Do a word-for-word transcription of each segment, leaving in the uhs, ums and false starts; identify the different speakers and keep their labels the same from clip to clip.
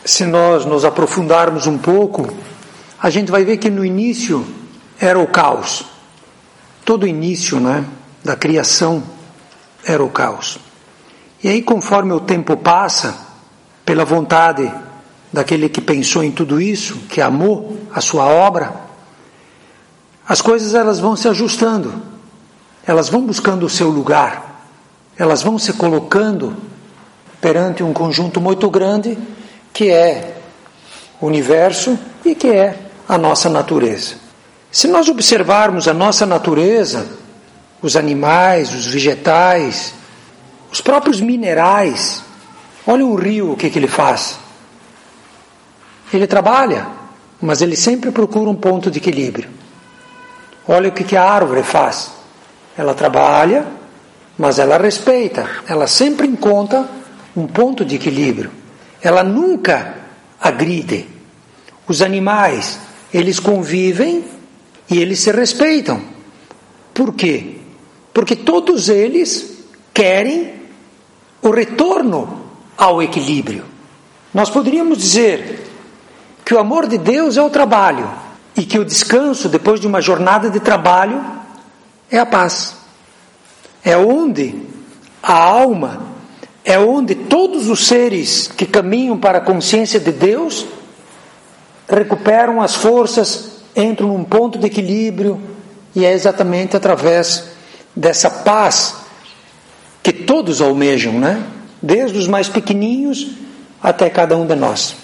Speaker 1: se nós nos aprofundarmos um pouco, a gente vai ver que no início era o caos. Todo o início, né, da criação era o caos. E aí, conforme o tempo passa, pela vontade daquele que pensou em tudo isso, que amou a sua obra, as coisas elas vão se ajustando, elas vão buscando o seu lugar, elas vão se colocando perante um conjunto muito grande, que é o universo e que é a nossa natureza. Se nós observarmos a nossa natureza, os animais, os vegetais, os próprios minerais, olha um rio, o que, que ele faz? Ele trabalha, mas ele sempre procura um ponto de equilíbrio. Olha o que, que a árvore faz. Ela trabalha, mas ela respeita, ela sempre encontra um ponto de equilíbrio. Ela nunca agride. Os animais, eles convivem e eles se respeitam. Por quê? Porque todos eles querem o retorno ao equilíbrio. Nós poderíamos dizer que o amor de Deus é o trabalho e que o descanso, depois de uma jornada de trabalho, é a paz. É onde a alma, é onde todos os seres que caminham para a consciência de Deus recuperam as forças, entram num ponto de equilíbrio, e é exatamente através dessa paz que todos almejam, né? Desde os mais pequeninhos até cada um de nós.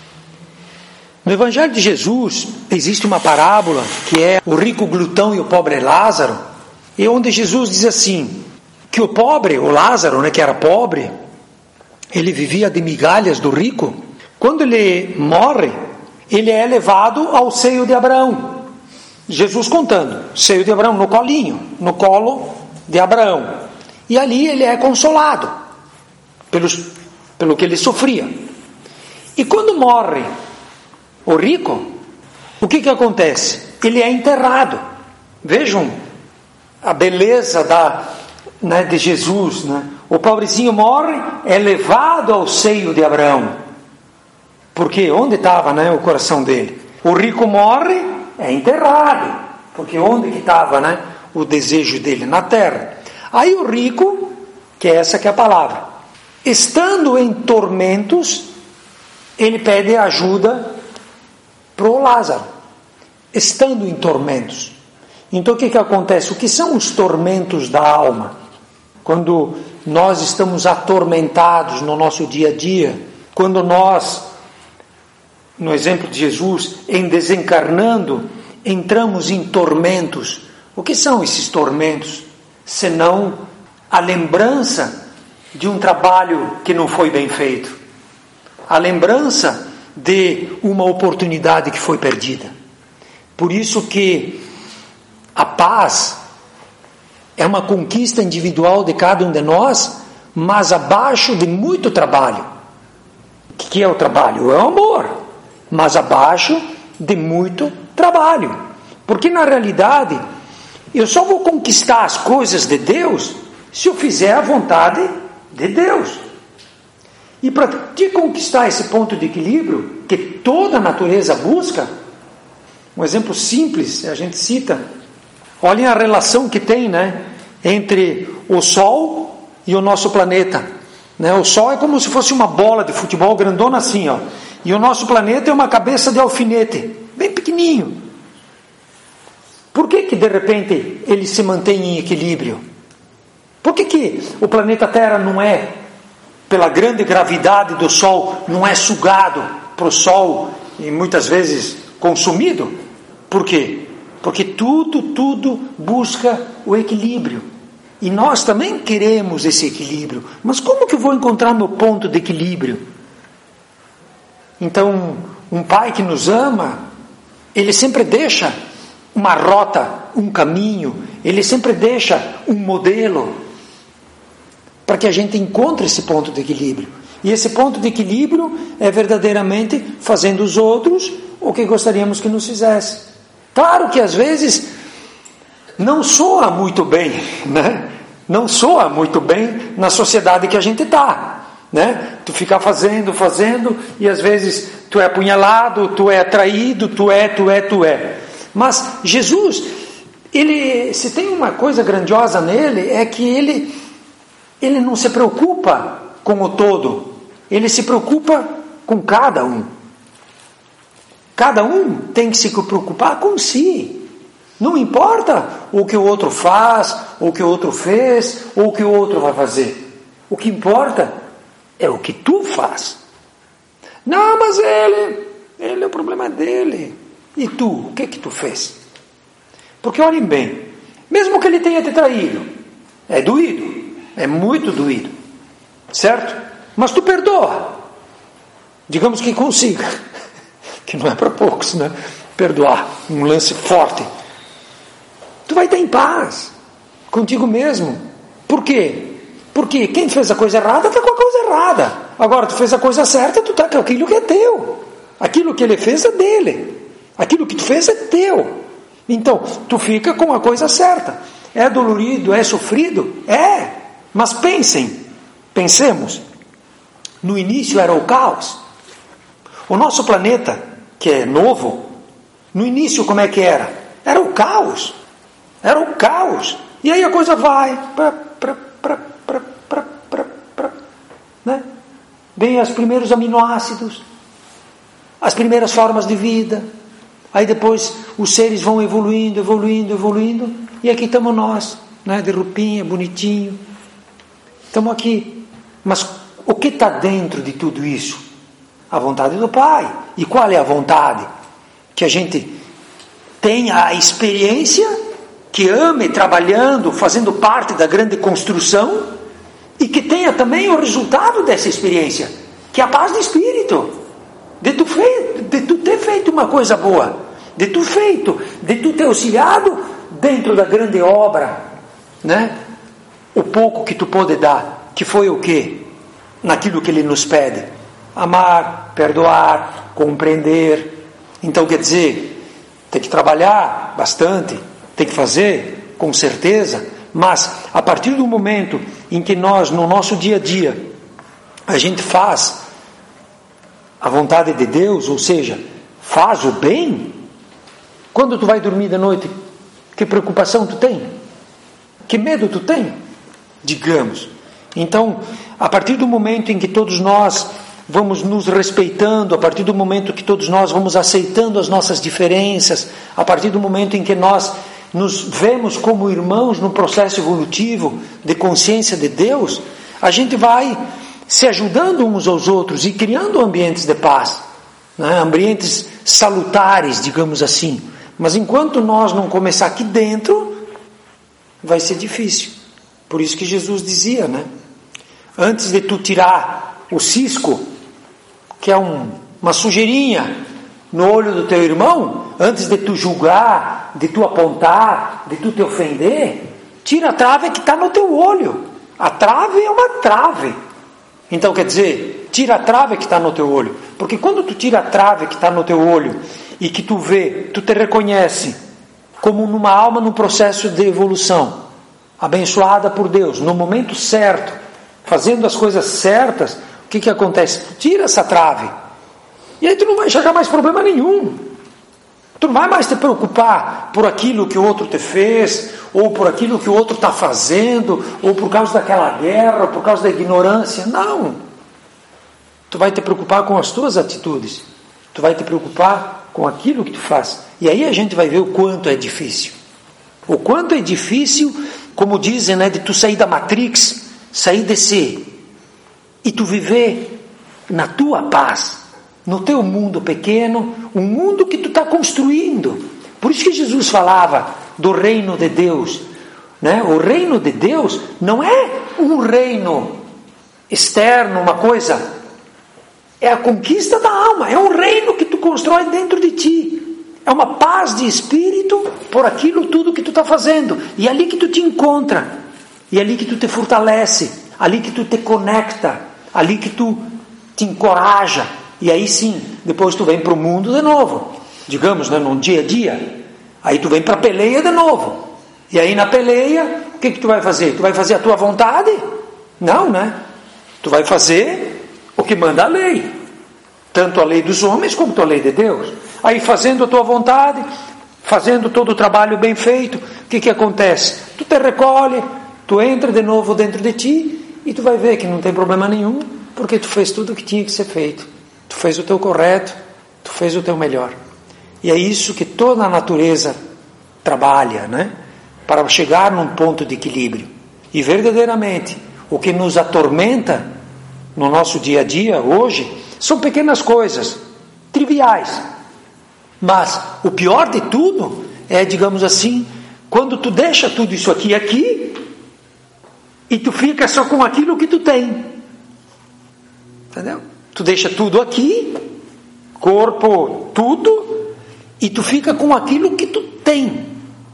Speaker 1: No Evangelho de Jesus existe uma parábola que é o rico glutão e o pobre Lázaro, e onde Jesus diz assim, que o pobre, o Lázaro, né, que era pobre, ele vivia de migalhas do rico. Quando ele morre, ele é levado ao seio de Abraão. Jesus contando, seio de Abraão, no colinho, no colo de Abraão. E ali ele é consolado pelos, pelo que ele sofria. E quando morre o rico, o que que acontece? Ele é enterrado. Vejam a beleza da, né, de Jesus, né? O pobrezinho morre, é levado ao seio de Abraão. Porque onde estava, né, o coração dele? O rico morre, é enterrado. Porque onde que estava, né, o desejo dele? Na terra. Aí o rico, que é essa que é a palavra, estando em tormentos, ele pede ajuda para o Lázaro. Estando em tormentos. Então o que que acontece? O que são os tormentos da alma? Quando nós estamos atormentados no nosso dia a dia, quando nós, no exemplo de Jesus, em desencarnando, entramos em tormentos. O que são esses tormentos? Senão a lembrança de um trabalho que não foi bem feito, a lembrança de uma oportunidade que foi perdida. Por isso que a paz é uma conquista individual de cada um de nós, mas abaixo de muito trabalho. O que é o trabalho? É o amor, mas abaixo de muito trabalho. Porque na realidade, eu só vou conquistar as coisas de Deus se eu fizer a vontade de Deus. E para te conquistar esse ponto de equilíbrio, que toda a natureza busca, um exemplo simples, a gente cita, olhem a relação que tem, né, entre o Sol e o nosso planeta. Né? O Sol é como se fosse uma bola de futebol grandona assim, ó, e o nosso planeta é uma cabeça de alfinete, bem pequenininho. Por que que de repente ele se mantém em equilíbrio? Por que que o planeta Terra não é, pela grande gravidade do Sol, não é sugado para o Sol e muitas vezes consumido? Por quê? Porque tudo, tudo busca o equilíbrio. E nós também queremos esse equilíbrio. Mas como que eu vou encontrar meu ponto de equilíbrio? Então, um pai que nos ama, ele sempre deixa uma rota, um caminho, ele sempre deixa um modelo para que a gente encontre esse ponto de equilíbrio. E esse ponto de equilíbrio é verdadeiramente fazendo os outros o que gostaríamos que nos fizesse. Claro que às vezes não soa muito bem, né? Não soa muito bem na sociedade que a gente está. né? Tu ficar fazendo, fazendo, e às vezes tu é apunhalado, tu é traído, tu é, tu é, tu é. Mas Jesus, ele, se tem uma coisa grandiosa nele, é que ele, ele não se preocupa com o todo, ele se preocupa com cada um. Cada um tem que se preocupar com si. Não importa o que o outro faz, ou o que o outro fez, ou o que o outro vai fazer. O que importa é o que tu faz. Não, mas ele, ele é o problema dele. E tu, o que que tu fez? Porque olhem bem, mesmo que ele tenha te traído, é doído, é muito doído, certo? Mas tu perdoa. Digamos que consiga, que não é para poucos, né? Perdoar, um lance forte. Tu vai estar em paz contigo mesmo. Por quê? Porque quem fez a coisa errada está com a coisa errada. Agora tu fez a coisa certa, tu está com aquilo que é teu. Aquilo que ele fez é dele. Aquilo que tu fez é teu. Então, tu fica com a coisa certa. É dolorido, é sofrido? É. Mas pensem, pensemos. No início era o caos. O nosso planeta, que é novo, no início como é que era? Era o caos. Era o caos. E aí a coisa vai. Pra, pra, pra, pra, pra, pra, pra, né? Vem os primeiros aminoácidos, as primeiras formas de vida. Aí depois os seres vão evoluindo, evoluindo, evoluindo. E aqui estamos nós, né? De roupinha, bonitinho. Estamos aqui. Mas o que está dentro de tudo isso? A vontade do Pai. E qual é a vontade? Que a gente tenha a experiência, que ame trabalhando, fazendo parte da grande construção, e que tenha também o resultado dessa experiência, que é a paz de espírito, de tu, feito, de tu ter feito uma coisa boa, de tu feito, de tu ter auxiliado dentro da grande obra, né? O pouco que tu pode dar, que foi o quê? Naquilo que Ele nos pede: amar, perdoar, compreender. Então quer dizer, tem que trabalhar bastante, tem que fazer, com certeza, mas a partir do momento em que nós, no nosso dia a dia, a gente faz a vontade de Deus, ou seja, faz o bem, quando tu vai dormir de noite, que preocupação tu tem? Que medo tu tem? Digamos. Então, a partir do momento em que todos nós vamos nos respeitando, a partir do momento que todos nós vamos aceitando as nossas diferenças, a partir do momento em que nós nos vemos como irmãos no processo evolutivo de consciência de Deus, a gente vai se ajudando uns aos outros e criando ambientes de paz, né? Ambientes salutares, digamos assim. Mas enquanto nós não começar aqui dentro, vai ser difícil. Por isso que Jesus dizia, né? Antes de tu tirar o cisco, que é um, uma sujeirinha no olho do teu irmão, antes de tu julgar, de tu apontar, de tu te ofender, tira a trave que está no teu olho. A trave é uma trave. Então quer dizer, tira a trave que está no teu olho. Porque quando tu tira a trave que está no teu olho e que tu vê, tu te reconhece como numa alma num processo de evolução, abençoada por Deus, no momento certo, fazendo as coisas certas, o que que acontece? Tu tira essa trave. E aí tu não vai enxergar mais problema nenhum. Tu não vai mais te preocupar por aquilo que o outro te fez, ou por aquilo que o outro está fazendo, ou por causa daquela guerra, ou por causa da ignorância. Não. Tu vai te preocupar com as tuas atitudes. Tu vai te preocupar com aquilo que tu faz. E aí a gente vai ver o quanto é difícil. O quanto é difícil, como dizem, né, de tu sair da Matrix, sair desse, e tu viver na tua paz, no teu mundo pequeno, um mundo que tu está construindo. Por isso que Jesus falava do reino de Deus, né? O reino de Deus não é um reino externo, uma coisa, é a conquista da alma, é um reino que tu constrói dentro de ti, é uma paz de espírito por aquilo tudo que tu está fazendo, e é ali que tu te encontra, e é ali que tu te fortalece, ali que tu te conecta, ali que tu te encoraja. E aí sim, depois tu vem para o mundo de novo, digamos, né, no dia a dia. Aí tu vem para a peleia de novo. E aí na peleia, o que que tu vai fazer? Tu vai fazer a tua vontade? Não, né? Tu vai fazer o que manda a lei. Tanto a lei dos homens como a lei de Deus. Aí fazendo a tua vontade, fazendo todo o trabalho bem feito, o que que acontece? Tu te recolhe, tu entra de novo dentro de ti e tu vai ver que não tem problema nenhum, porque tu fez tudo o que tinha que ser feito. Tu fez o teu correto, tu fez o teu melhor. E é isso que toda a natureza trabalha, né? Para chegar num ponto de equilíbrio. E verdadeiramente, o que nos atormenta no nosso dia a dia hoje são pequenas coisas, triviais. Mas o pior de tudo é, digamos assim, quando tu deixa tudo isso aqui aqui e tu fica só com aquilo que tu tem. Entendeu? Tu deixa tudo aqui, corpo, tudo, e tu fica com aquilo que tu tem.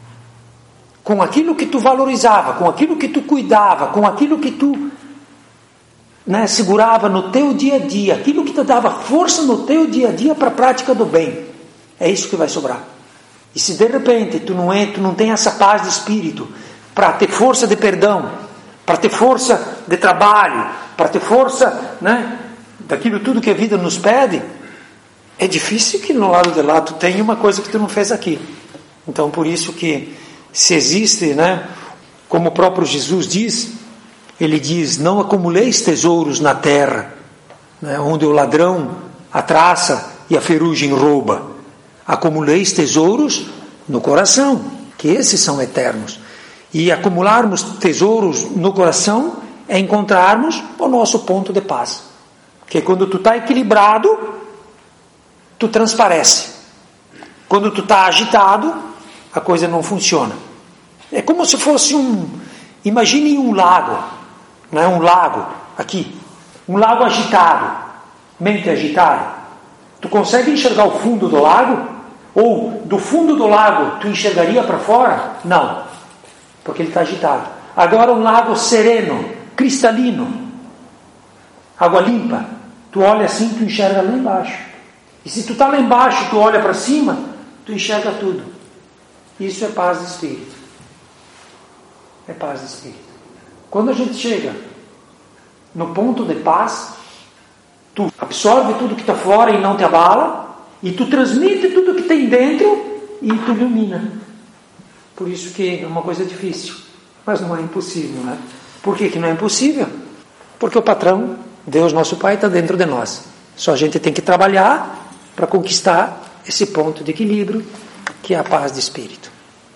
Speaker 1: Com aquilo que tu valorizava, com aquilo que tu cuidava, com aquilo que tu, né, segurava no teu dia a dia, aquilo que te dava força no teu dia a dia para a prática do bem. É isso que vai sobrar. E se de repente tu não, é, tu não tem essa paz de espírito para ter força de perdão, para ter força de trabalho, para ter força, né, daquilo tudo que a vida nos pede, é difícil que no lado de lá tu tenha uma coisa que tu não fez aqui. Então por isso que se existe, né, como o próprio Jesus diz, ele diz, não acumuleis tesouros na terra, né, onde o ladrão a traça e a ferrugem rouba. Acumuleis tesouros no coração, que esses são eternos. E acumularmos tesouros no coração é encontrarmos o nosso ponto de paz. Porque quando tu está equilibrado, tu transparece. Quando tu está agitado, a coisa não funciona. É como se fosse um... Imagine um lago, não é? Um lago, aqui. Um lago agitado, mente agitada. Tu consegue enxergar o fundo do lago? Ou do fundo do lago tu enxergaria para fora? Não, porque ele está agitado. Agora um lago sereno, cristalino, água limpa, tu olha assim, tu enxerga lá embaixo. E se tu está lá embaixo, tu olha para cima, tu enxerga tudo. Isso é paz de espírito. É paz de espírito. Quando a gente chega no ponto de paz, tu absorve tudo que está fora e não te abala, e tu transmite tudo que tem dentro e tu ilumina. Por isso que é uma coisa difícil, mas não é impossível, né? Por que que não é impossível? Porque o patrão, Deus nosso Pai, está dentro de nós. Só a gente tem que trabalhar para conquistar esse ponto de equilíbrio, que é a paz de espírito.